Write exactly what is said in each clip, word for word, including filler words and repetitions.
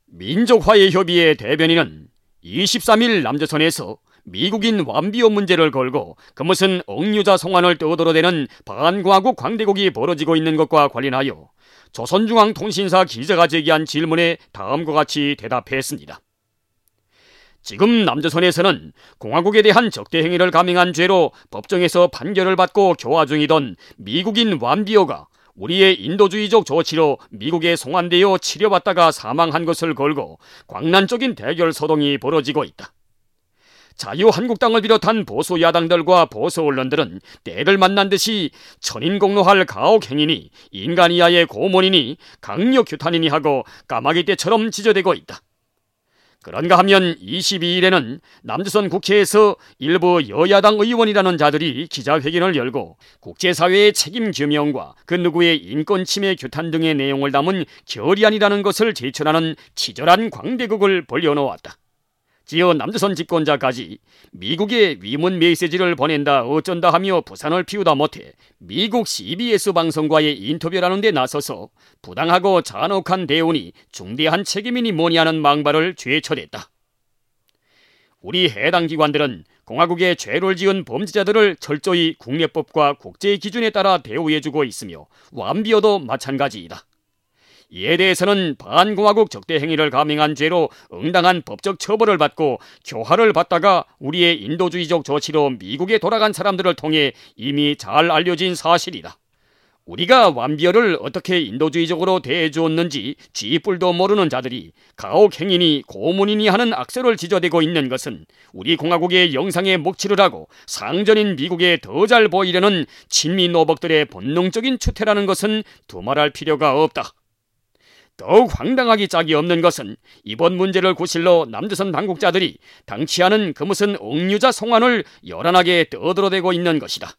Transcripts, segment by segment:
민족화해협의회 대변인은 이십삼 일 남조선에서 미국인 완비호 문제를 걸고 그것은 억류자 송환을 떠들어대는 반공화국 광대국이 벌어지고 있는 것과 관련하여 조선중앙통신사 기자가 제기한 질문에 다음과 같이 대답했습니다. 지금 남조선에서는 공화국에 대한 적대 행위를 감행한 죄로 법정에서 판결을 받고 교화 중이던 미국인 완비호가 우리의 인도주의적 조치로 미국에 송환되어 치료받다가 사망한 것을 걸고 광란적인 대결 소동이 벌어지고 있다. 자유한국당을 비롯한 보수 야당들과 보수 언론들은 때를 만난 듯이 천인공노할 가혹 행위니 인간 이하의 고문이니 강력 규탄이니 하고 까마귀 떼처럼 지저대고 있다. 그런가 하면 이십이 일에는 남조선 국회에서 일부 여야당 의원이라는 자들이 기자회견을 열고 국제사회의 책임 규명과 그 누구의 인권 침해 규탄 등의 내용을 담은 결의안이라는 것을 제출하는 치졸한 광대국을 벌려놓았다. 지어 남조선 집권자까지 미국에 위문 메시지를 보낸다 어쩐다 하며 부산을 피우다 못해 미국 씨비에스 방송과의 인터뷰라는 데 나서서 부당하고 잔혹한 대우니 중대한 책임이니 뭐니 하는 망발을 죄쳐댔다. 우리 해당 기관들은 공화국에 죄를 지은 범죄자들을 철저히 국내법과 국제 기준에 따라 대우해주고 있으며 완비호도 마찬가지이다. 이에 대해서는 반공화국 적대 행위를 감행한 죄로 응당한 법적 처벌을 받고 교화를 받다가 우리의 인도주의적 조치로 미국에 돌아간 사람들을 통해 이미 잘 알려진 사실이다. 우리가 완비호를 어떻게 인도주의적으로 대해주었는지 쥐뿔도 모르는 자들이 가혹 행위니 고문이니 하는 악설을 지저대고 있는 것은 우리 공화국의 영상에 목치를 하고 상전인 미국에 더 잘 보이려는 친미 노복들의 본능적인 추태라는 것은 두말할 필요가 없다. 더욱 황당하기 짝이 없는 것은 이번 문제를 구실로 남조선 당국자들이 당치 않은 그 무슨 억류자 송환을 요란하게 떠들어대고 있는 것이다.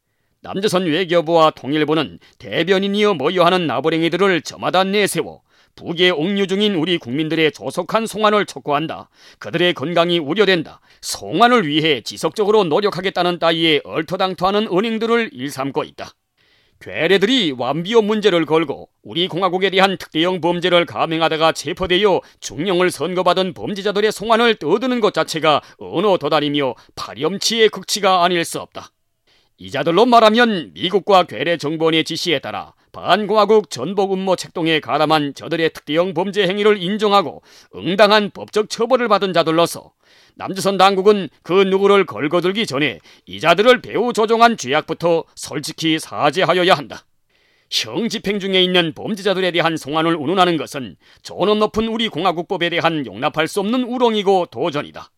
남조선 외교부와 통일부는 대변인이여 뭐여 하는 나부랭이들을 저마다 내세워 북에 억류 중인 우리 국민들의 조속한 송환을 촉구한다. 그들의 건강이 우려된다. 송환을 위해 지속적으로 노력하겠다는 따위의 얼토당토하는 은행들을 일삼고 있다. 괴뢰들이 완비호 문제를 걸고 우리 공화국에 대한 특대형 범죄를 감행하다가 체포되어 중형을 선고받은 범죄자들의 송환을 떠드는 것 자체가 언어 도달이며 파렴치의 극치가 아닐 수 없다. 이자들로 말하면 미국과 괴뢰 정보원의 지시에 따라 반공화국 전복 음모 책동에 가담한 저들의 특대형 범죄 행위를 인정하고 응당한 법적 처벌을 받은 자들로서 남조선 당국은 그 누구를 걸거들기 전에 이자들을 배후 조종한 죄악부터 솔직히 사죄하여야 한다. 형 집행 중에 있는 범죄자들에 대한 송환을 운운하는 것은 존엄 높은 우리 공화국법에 대한 용납할 수 없는 우롱이고 도전이다.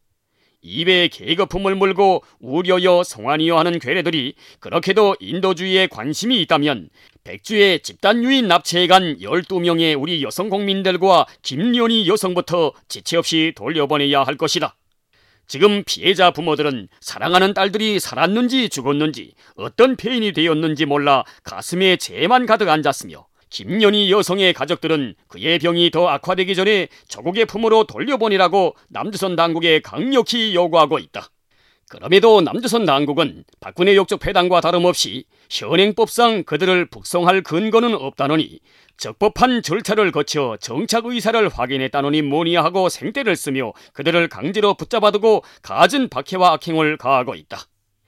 입에 계거품을 물고 우려여 송환이여 하는 괴뢰들이 그렇게도 인도주의에 관심이 있다면 백주에 집단 유인 납치해 간 열두 명의 우리 여성 국민들과 김연희 여성부터 지체 없이 돌려보내야 할 것이다. 지금 피해자 부모들은 사랑하는 딸들이 살았는지 죽었는지 어떤 폐인이 되었는지 몰라 가슴에 재만 가득 앉았으며 김연희 여성의 가족들은 그의 병이 더 악화되기 전에 조국의 품으로 돌려보내라고 남조선 당국에 강력히 요구하고 있다. 그럼에도 남조선 당국은 박근혜 역적 패당과 다름없이 현행법상 그들을 북송할 근거는 없다느니 적법한 절차를 거쳐 정착 의사를 확인했다느니 뭐니야 하고 생떼를 쓰며 그들을 강제로 붙잡아두고 갖은 박해와 악행을 가하고 있다.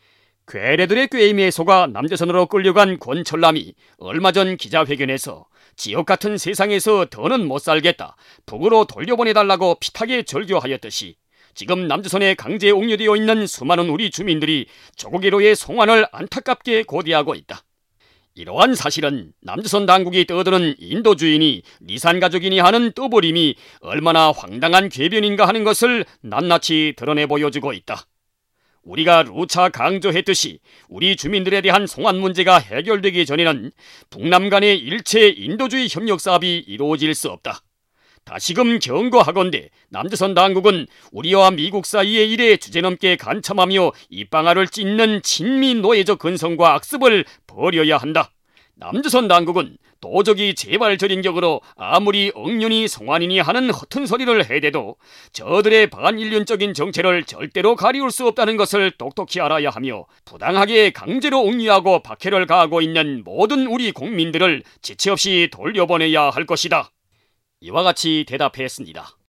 괴뢰들의 꾀임에 속아 남조선으로 끌려간 권철남이 얼마 전 기자회견에서 지옥 같은 세상에서 더는 못 살겠다, 북으로 돌려보내달라고 피타게 절규하였듯이 지금 남조선에 강제 옥류되어 있는 수많은 우리 주민들이 조국으로의 송환을 안타깝게 고대하고 있다. 이러한 사실은 남조선 당국이 떠드는 인도주의니 리산가족이니 하는 떠버림이 얼마나 황당한 궤변인가 하는 것을 낱낱이 드러내 보여주고 있다. 우리가 누차 강조했듯이 우리 주민들에 대한 송환 문제가 해결되기 전에는 북남 간의 일체 인도주의 협력 사업이 이루어질 수 없다. 다시금 경고하건대 남조선 당국은 우리와 미국 사이의 일에 주제넘게 간참하며 입방아를 찢는 친미 노예적 근성과 악습을 버려야 한다. 남조선 당국은 도적이 재발절인 격으로 아무리 억류니 송환이니 하는 허튼 소리를 해대도 저들의 반인륜적인 정체를 절대로 가리울 수 없다는 것을 똑똑히 알아야 하며 부당하게 강제로 옥류하고 박해를 가하고 있는 모든 우리 국민들을 지체 없이 돌려보내야 할 것이다. 이와 같이 대답했습니다.